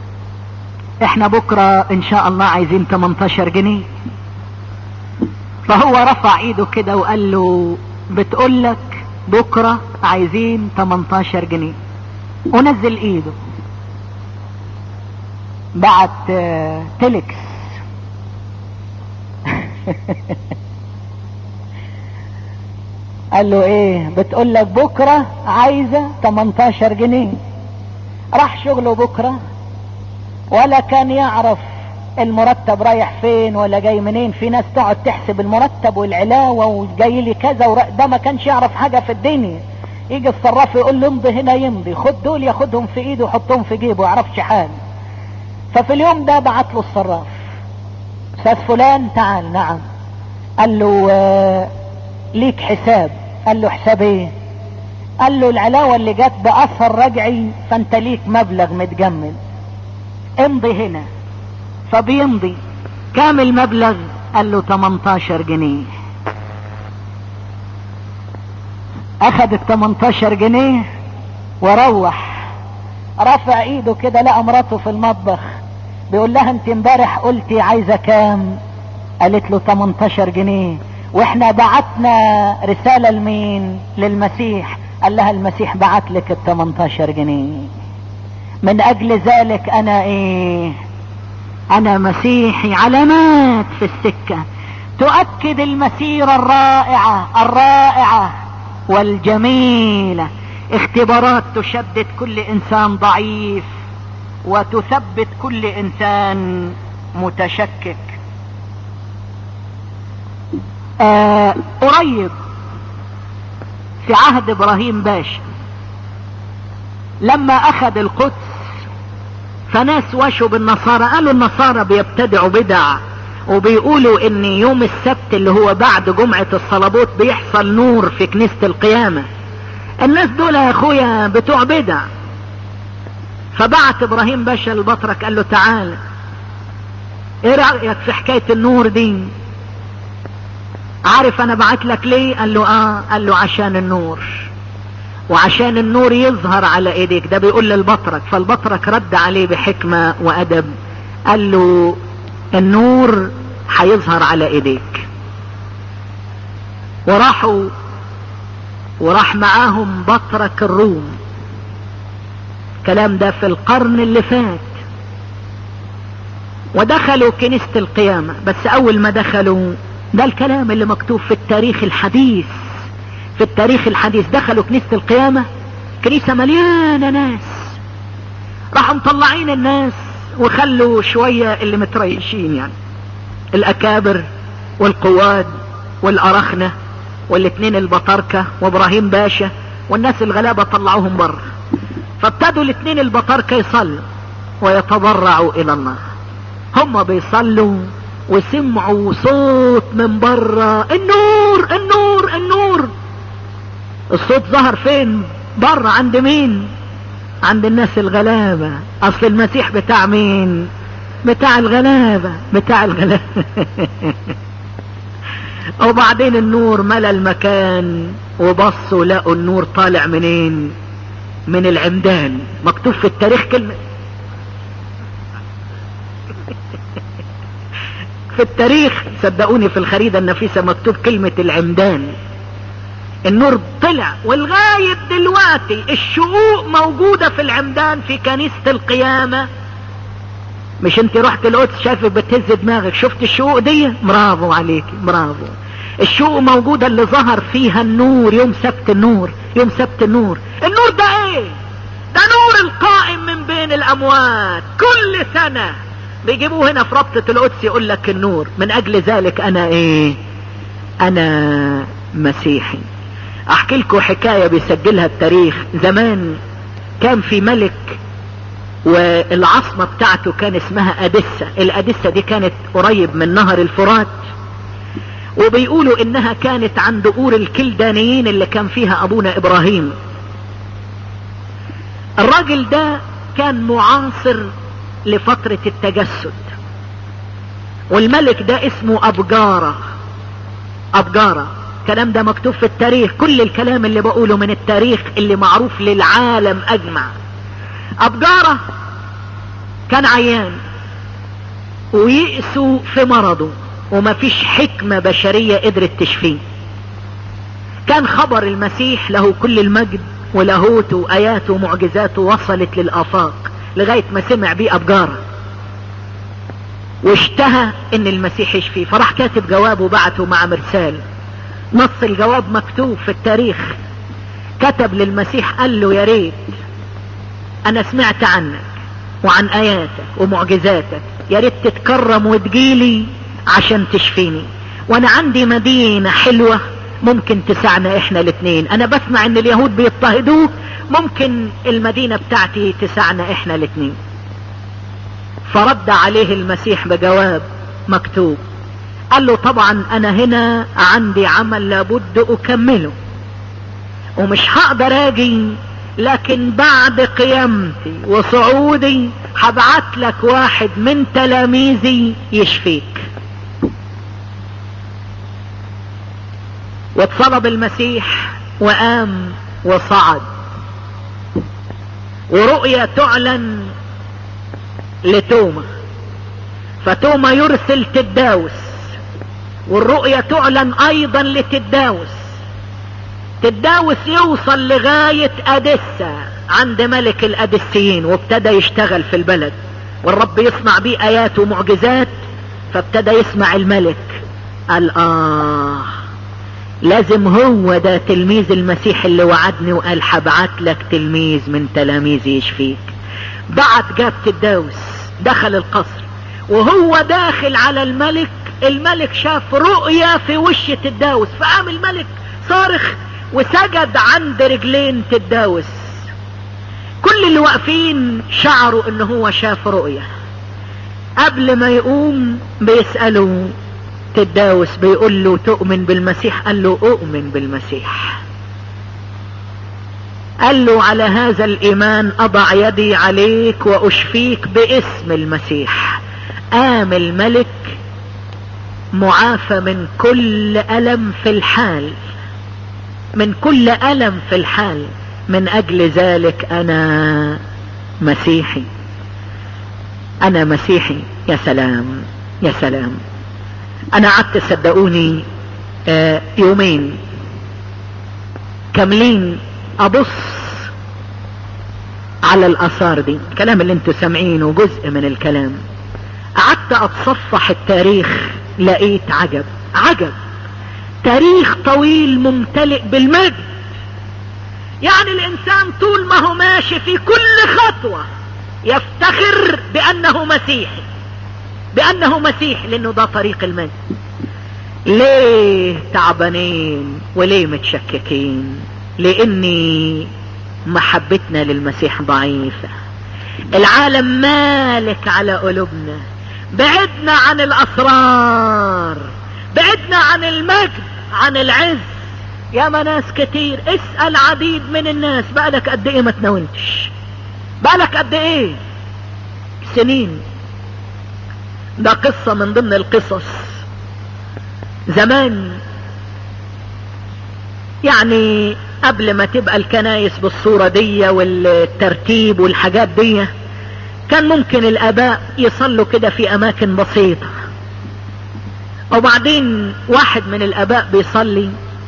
احنا بكرة ان شاء الله عايزين تمنتاشر جنيه. فهو رفع ايده كده وقال له بتقول لك بكرة عايزين تمنتاشر جنيه، ونزل ايده. بعت تلكس قال له ايه؟ بتقول لك بكرة عايزة تمنتاشر جنيه. راح شغله بكرة ولا كان يعرف المرتب رايح فين ولا جاي منين. في ناس تقعد تحسب المرتب والعلاوة وجاي لي كذا ورق، ده ما كانش يعرف حاجة في الدنيا. يجي الصراف يقول له امضي هنا، يمضي، خد دول، ياخدهم في ايده ويحطهم في جيبه، يعرفش حاجة. ففي اليوم ده بعت له الصراف، استاذ فلان تعال. نعم. قال له آه ليك حساب. قال له حساب ايه؟ قال له العلاوة اللي جت بأثر رجعي، فانت ليك مبلغ متجمد، امضي هنا. فبيمضي. كام المبلغ؟ قال له تمنتاشر جنيه. اخد ال تمنتاشر جنيه وروح رفع ايده كده لقى مراته في المطبخ بيقول لها انت امبارح قلتي عايزة كام؟ قالت له تمنتاشر جنيه. واحنا بعتنا رسالة لمين؟ للمسيح. قال لها المسيح بعت لك ال تمنتاشر جنيه. من اجل ذلك انا ايه؟ انا مسيحي. علامات في السكة تؤكد المسيرة الرائعة الرائعة والجميلة. اختبارات تشدد كل انسان ضعيف وتثبت كل انسان متشكك. آه قريب في عهد ابراهيم باشا لما اخذ القدس فناس وشوا بالنصارى، قالوا النصارى بيبتدعوا بدع وبيقولوا ان يوم السبت اللي هو بعد جمعة الصلبوت بيحصل نور في كنيسة القيامة. الناس دول يا اخويا بتوع بدع. فبعت ابراهيم باشا البطرك قال له تعال ايه رأيك في حكاية النور دي؟ عارف انا بعت لك ليه؟ قال له اه. قال له عشان النور، وعشان النور يظهر على ايديك. ده بيقول للبطرك. فالبطرك رد عليه بحكمة وادب قال له النور هيظهر على ايديك. وراحوا وراح معاهم بطرك الروم. الكلام ده في القرن اللي فات. ودخلوا كنيسة القيامة. بس اول ما دخلوا، ده الكلام اللي مكتوب في التاريخ الحديث، في التاريخ الحديث دخلوا كنيسة القيامة، كنيسة مليانة ناس. راحوا مطلعين الناس وخلوا شوية اللي متريشين، يعني الاكابر والقواد والارخنة والاتنين البطاركة وابراهيم باشا والناس الغلابة طلعوهم بره. فابتدوا الاتنين البطاركة يصلوا ويتضرعوا الى الله. هم بيصلوا وسمعوا صوت من بره، النور النور النور. الصوت ظهر فين؟ بره. عند مين؟ عند الناس الغلابة. اصل المسيح بتاع مين؟ بتاع الغلابة، بتاع الغلابة. وبعدين النور ملى المكان وبصوا لقوا النور طالع منين؟ من العمدان. مكتوب في التاريخ كلمة في التاريخ صدقوني في الخريدة النفيسة مكتوب كلمة العمدان. النور طلع، والغاية دلوقتي الشقوق موجودة في العمدان في كنيسة القيامة. مش انت رحت القدس شايفك بتهز دماغك، شفت الشقوق دي؟ برافو عليك، برافو. الشقوق موجودة اللي ظهر فيها النور يوم سبت. النور يوم سبت النور. النور ده ايه؟ ده نور القائم من بين الاموات. كل سنة بيجيبوه هنا في رابطة القدس يقول لك النور. من اجل ذلك انا ايه؟ انا مسيحي. احكي لكم حكاية بيسجلها التاريخ. زمان كان في ملك والعاصمة بتاعته كان اسمها اديسا. الاديسا دي كانت قريب من نهر الفرات، وبيقولوا انها كانت عند اور الكلدانيين اللي كان فيها ابونا ابراهيم. الراجل ده كان معاصر لفترة التجسد، والملك ده اسمه ابجارة. ابجارة الكلام ده مكتوب في التاريخ. كل الكلام اللي بقوله من التاريخ اللي معروف للعالم اجمع. ابجارة كان عيان ويأسوا في مرضه وما فيش حكمة بشرية قدرت تشفيه. كان خبر المسيح له كل المجد ولاهوته وآياته ومعجزاته وصلت للآفاق لغاية ما سمع بيه أبجارة واشتهى ان المسيح يشفيه. فراح كاتب جواب وبعته مع مرسال. نص الجواب مكتوب في التاريخ. كتب للمسيح قال له يا ريت انا سمعت عنك وعن اياتك ومعجزاتك، يا ريت تتكرم وتجيلي عشان تشفيني. وانا عندي مدينة حلوة ممكن تسعنا احنا الاثنين. انا بسمع ان اليهود بيضطهدوك، ممكن المدينة بتاعتي تسعنا احنا الاثنين. فرد عليه المسيح بجواب مكتوب. قال له طبعا انا هنا عندي عمل لابد اكمله ومش هقدر اجي، لكن بعد قيامتي وصعودي هبعت لك واحد من تلاميذي يشفيك. واتصلب المسيح وقام وصعد ورؤية تعلن لتوما، فتوما يرسل تداوس، والرؤية تعلن ايضا لتداوس. تداوس يوصل لغاية ادسة عند ملك الادسيين، وابتدى يشتغل في البلد، والرب يصنع بيه ايات ومعجزات. فابتدى يسمع الملك، قال اه لازم هو ده تلميذ المسيح اللي وعدني وقال هبعت لك تلميذ من تلاميذي يشفيك. بعت جاب تداوس، دخل القصر، وهو داخل على الملك، الملك شاف رؤية في وش تداوس، فقام الملك صارخ وسجد عند رجلين تداوس. كل اللي واقفين شعروا ان هو شاف رؤية. قبل ما يقوم بيسألوا تداوس، بيقول له تؤمن بالمسيح؟ قال له اؤمن بالمسيح. قال له على هذا الايمان اضع يدي عليك واشفيك باسم المسيح. قام الملك معافى من كل ألم في الحال، من كل ألم في الحال. من اجل ذلك انا مسيحي، انا مسيحي. يا سلام يا سلام. انا قعدت صدقوني آه يومين كاملين ابص على الاثار دي، الكلام اللي انتوا سامعينه جزء من الكلام. قعدت اتصفح التاريخ، لقيت عجب عجب. تاريخ طويل ممتلئ بالمجد. يعني الانسان طول ما هو ماشي في كل خطوة يفتخر بانه مسيحي، بانه مسيحي، لانه ده طريق المجد. ليه تعبانين وليه متشككين؟ لاني محبتنا للمسيح ضعيفة. العالم مالك على قلوبنا، بعدنا عن الاسرار، بعدنا عن المجد، عن العز. يا ما ناس كتير، اسأل عديد من الناس، بقالك قد ايه ما تناولتش؟ بقالك قد ايه؟ سنين. ده قصة من ضمن القصص. زمان يعني قبل ما تبقى الكنايس بالصورة دي والترتيب والحاجات دي، كان ممكن الاباء يصلوا كده في اماكن بسيطة، وبعدين واحد من الاباء بيصلي،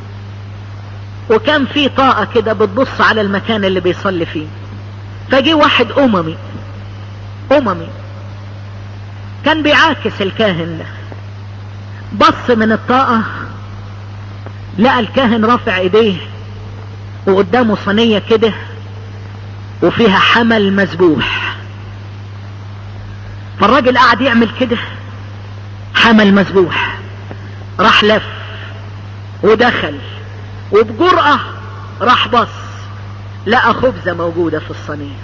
وكان في طاقة كده بتبص على المكان اللي بيصلي فيه. فجي واحد اممي اممي كان بيعاكس الكاهن ده، بص من الطاقة لقى الكاهن رافع ايديه وقدامه صينية كده وفيها حمل مذبوح. فالراجل قاعد يعمل كده، حمل مذبوح. راح لف ودخل وبجرأة راح بص، لقى خبزة موجودة في الصينية.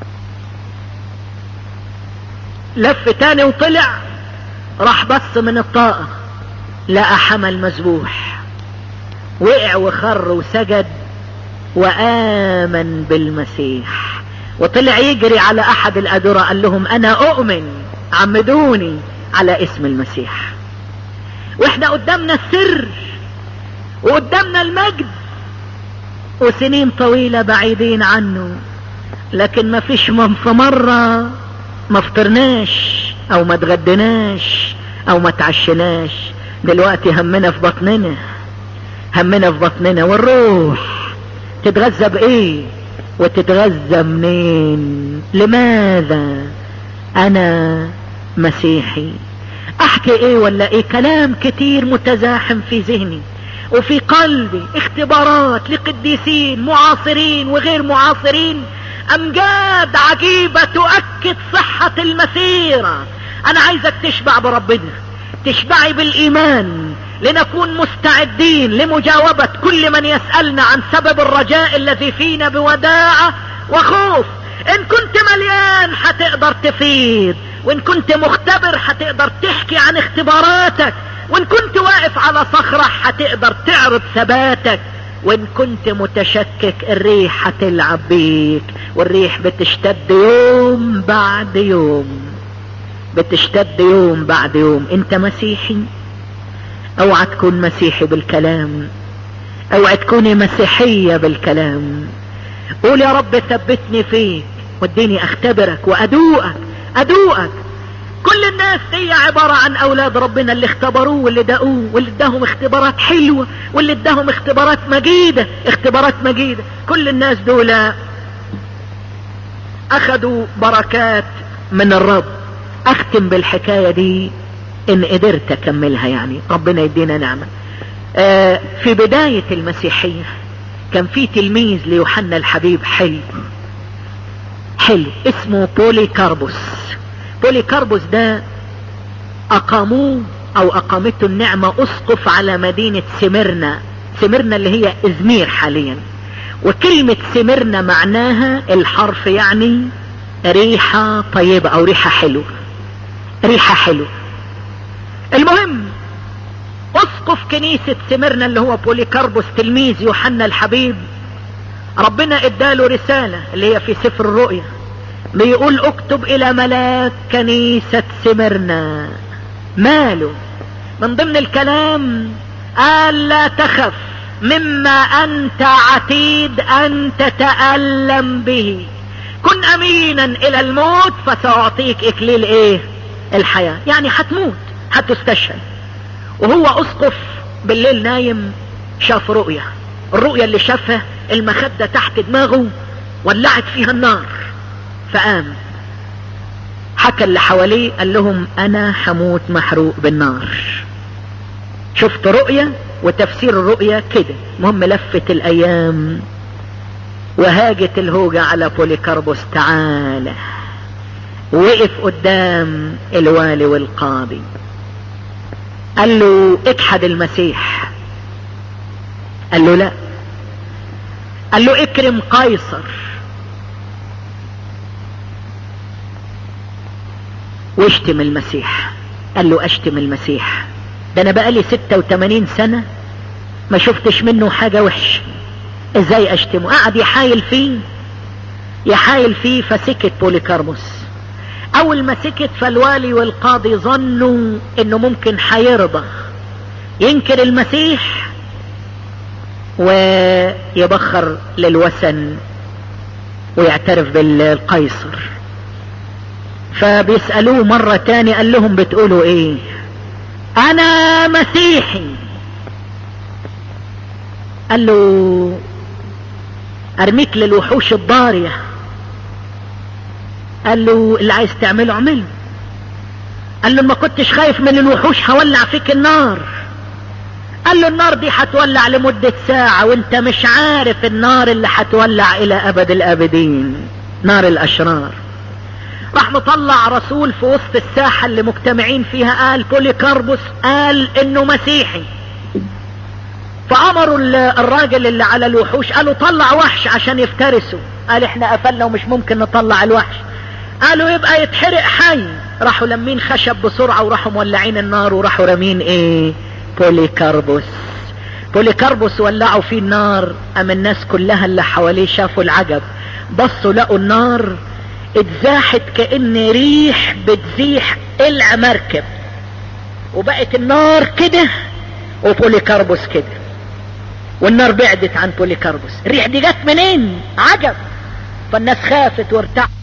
لف تاني وطلع، راح بص من الطاقة، لقى حمل مذبوح. وقع وخر وسجد وآمن بالمسيح، وطلع يجري على احد الادرة، قال لهم انا اؤمن، عمدوني على اسم المسيح. واحنا قدامنا السر وقدامنا المجد، وسنين طويلة بعيدين عنه، لكن ما فيش من في مرة ما فطرناش او ما اتغدناش او ما تعشناش. دلوقتي همنا في بطننا، همنا في بطننا. والروح تتغذى بايه وتتغذى منين؟ لماذا انا مسيحي؟ احكي ايه ولا ايه؟ كلام كتير متزاحم في ذهني وفي قلبي، اختبارات لقديسين معاصرين وغير معاصرين، امجاد عجيبة تؤكد صحة المسيرة. انا عايزك تشبع بربنا، تشبعي بالايمان، لنكون مستعدين لمجاوبة كل من يسألنا عن سبب الرجاء الذي فينا بوداعة وخوف. ان كنت مليان هتقدر تفيض، وان كنت مختبر هتقدر تحكي عن اختباراتك، وان كنت واقف على صخرة هتقدر تعرض ثباتك، وان كنت متشكك الريح هتلعب بيك. والريح بتشتد يوم بعد يوم، بتشتد يوم بعد يوم. انت مسيحي؟ اوعى تكون مسيحي بالكلام، اوعى تكوني مسيحية بالكلام. قول يا رب ثبتني فيك، واديني اختبرك وادوقك ادوقك. كل الناس دي عبارة عن اولاد ربنا اللي اختبروه واللي دقوه واللي اداهم اختبارات حلوة واللي اداهم اختبارات مجيدة اختبارات مجيدة. كل الناس دول اخذوا بركات من الرب. اختم بالحكاية دي ان قدرت اكملها، يعني ربنا يدينا نعمة. آه في بداية المسيحية كان في تلميذ ليوحنا الحبيب حلو حلو اسمه بوليكاربوس. بوليكاربوس ده اقاموه او اقامته النعمة اسقف على مدينة سميرنا. سميرنا اللي هي ازمير حاليا، وكلمة سميرنا معناها الحرف يعني ريحة طيبة او ريحة حلوة، ريحة حلوة. المهم اسقف كنيسة سميرنا اللي هو بوليكاربوس تلميذ يوحنا الحبيب، ربنا اداله رسالة اللي هي في سفر الرؤيا، بيقول اكتب الى ملاك كنيسة سميرنا. ماله؟ من ضمن الكلام قال لا تخف مما انت عتيد ان تتألم به، كن امينا الى الموت فسأعطيك اكليل ايه؟ الحياة. يعني هتموت، هتستشهد. وهو اسقف بالليل نايم شاف رؤية. الرؤية اللي شافها المخدة تحت دماغه ولعت فيها النار، فقام حكى اللي حواليه قال لهم انا هموت محروق بالنار. شفت رؤية وتفسير الرؤية كده. المهم لفت الايام وهاجت الهوجة على بوليكاربوس. تعالى وقف قدام الوالي والقاضي قال له اجحد المسيح. قال له لا. قال له اكرم قيصر. واشتم المسيح. قال له اشتم المسيح؟ ده انا بقالي ستة وثمانين سنة ما شفتش منه حاجة وحش، ازاي اشتمه؟ قعد يحايل فيه يحايل فيه فسكت بوليكاربوس. اول ما سكت فالوالي والقاضي ظنوا انه ممكن حيرضى ينكر المسيح ويبخر للوثن ويعترف بالقيصر. فبيسألوه مرة تاني قال لهم بتقولوا ايه؟ انا مسيحي. قال له ارميك للوحوش الضارية. قال له اللي عايز تعمله اعمله. قال له ما كنتش خايف من الوحوش هولع فيك النار. قال له النار دي هتولع لمدة ساعة وانت مش عارف النار اللي هتولع الى ابد الابدين، نار الاشرار. راح مطلع رسول في وسط الساحة اللي مجتمعين فيها قال بوليكاربوس قال انه مسيحي. فامروا الراجل اللي على الوحوش قالوا طلع وحش عشان يفترسوا. قال احنا قفلنا ومش ممكن نطلع الوحش. قالوا يبقى يتحرق حي. راحوا لمين خشب بسرعة وراحوا مولعين النار وراحوا رامين ايه؟ بوليكاربوس. بوليكاربوس ولعوا فيه النار. ام الناس كلها اللي حواليه شافوا العجب، بصوا لقوا النار اتزاحت كأن ريح بتزيح قلع مركب، وبقت النار كده وبوليكاربوس كده، والنار بعدت عن بوليكاربوس. الريح دي جت منين؟ عجب. فالناس خافت وارتعبت.